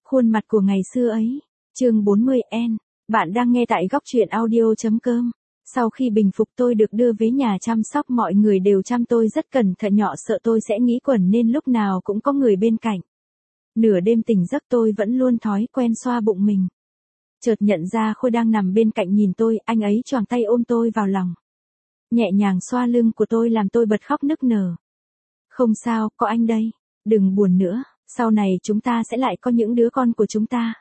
Khuôn mặt của ngày xưa ấy. Chương 40N. Bạn đang nghe tại góc truyện audio.com. Sau khi bình phục tôi được đưa về nhà chăm sóc, mọi người đều chăm tôi rất cẩn thận, nhỏ sợ tôi sẽ nghĩ quẩn nên lúc nào cũng có người bên cạnh. Nửa đêm tỉnh giấc tôi vẫn luôn thói quen xoa bụng mình. Chợt nhận ra Khôi đang nằm bên cạnh nhìn tôi, anh ấy choàng tay ôm tôi vào lòng. Nhẹ nhàng xoa lưng của tôi làm tôi bật khóc nức nở. Không sao, có anh đây. Đừng buồn nữa, sau này chúng ta sẽ lại có những đứa con của chúng ta.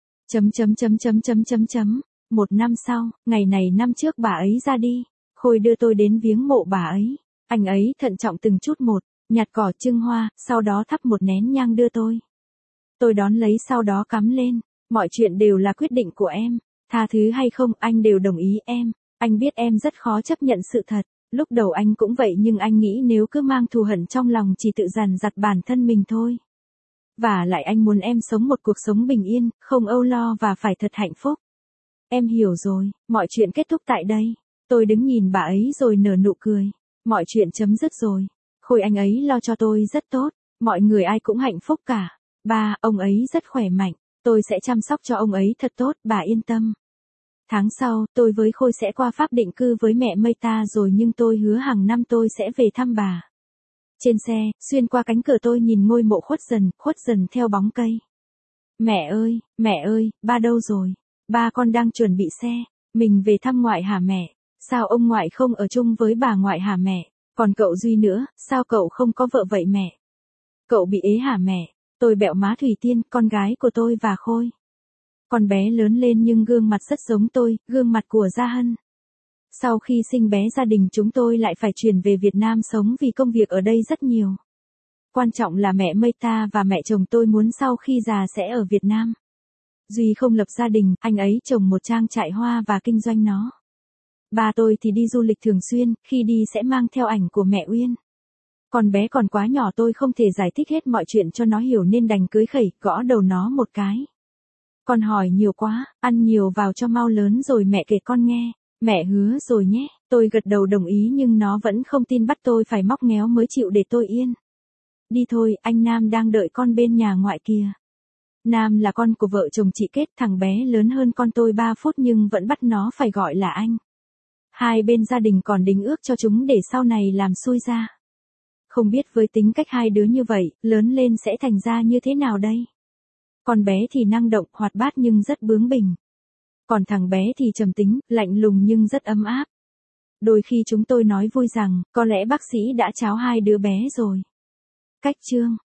Một năm sau, ngày này năm trước bà ấy ra đi, Khôi đưa tôi đến viếng mộ bà ấy. Anh ấy thận trọng từng chút một, nhặt cỏ trưng hoa, sau đó thắp một nén nhang đưa tôi. Tôi đón lấy sau đó cắm lên. Mọi chuyện đều là quyết định của em. Tha thứ hay không anh đều đồng ý em. Anh biết em rất khó chấp nhận sự thật. Lúc đầu anh cũng vậy nhưng anh nghĩ nếu cứ mang thù hận trong lòng chỉ tự dằn vặt bản thân mình thôi. Và lại anh muốn em sống một cuộc sống bình yên, không âu lo và phải thật hạnh phúc. Em hiểu rồi, mọi chuyện kết thúc tại đây. Tôi đứng nhìn bà ấy rồi nở nụ cười. Mọi chuyện chấm dứt rồi. Khôi anh ấy lo cho tôi rất tốt. Mọi người ai cũng hạnh phúc cả. Ba, ông ấy rất khỏe mạnh. Tôi sẽ chăm sóc cho ông ấy thật tốt, bà yên tâm. Tháng sau, tôi với Khôi sẽ qua Pháp định cư với mẹ Meta rồi nhưng tôi hứa hàng năm tôi sẽ về thăm bà. Trên xe, xuyên qua cánh cửa tôi nhìn ngôi mộ khuất dần theo bóng cây. Mẹ ơi, ba đâu rồi? Ba con đang chuẩn bị xe. Mình về thăm ngoại hả mẹ? Sao ông ngoại không ở chung với bà ngoại hả mẹ? Còn cậu Duy nữa, sao cậu không có vợ vậy mẹ? Cậu bị ế hả mẹ? Tôi bẹo má Thủy Tiên, con gái của tôi và Khôi. Con bé lớn lên nhưng gương mặt rất giống tôi, gương mặt của Gia Hân. Sau khi sinh bé gia đình chúng tôi lại phải chuyển về Việt Nam sống vì công việc ở đây rất nhiều. Quan trọng là mẹ Meta và mẹ chồng tôi muốn sau khi già sẽ ở Việt Nam. Duy không lập gia đình, anh ấy trồng một trang trại hoa và kinh doanh nó. Ba tôi thì đi du lịch thường xuyên, khi đi sẽ mang theo ảnh của mẹ Uyên. Con bé còn quá nhỏ tôi không thể giải thích hết mọi chuyện cho nó hiểu nên đành cưới khẩy, gõ đầu nó một cái. Con hỏi nhiều quá, ăn nhiều vào cho mau lớn rồi mẹ kể con nghe. Mẹ hứa rồi nhé, tôi gật đầu đồng ý nhưng nó vẫn không tin, bắt tôi phải móc méo mới chịu để tôi yên. Đi thôi, anh Nam đang đợi con bên nhà ngoại kia. Nam là con của vợ chồng chị Kết, thằng bé lớn hơn con tôi 3 phút nhưng vẫn bắt nó phải gọi là anh. Hai bên gia đình còn đính ước cho chúng để sau này làm xui ra. Không biết với tính cách hai đứa như vậy, lớn lên sẽ thành ra như thế nào đây? Con bé thì năng động, hoạt bát nhưng rất bướng bỉnh. Còn thằng bé thì trầm tính, lạnh lùng nhưng rất ấm áp. Đôi khi chúng tôi nói vui rằng, có lẽ bác sĩ đã tráo hai đứa bé rồi. Cách chương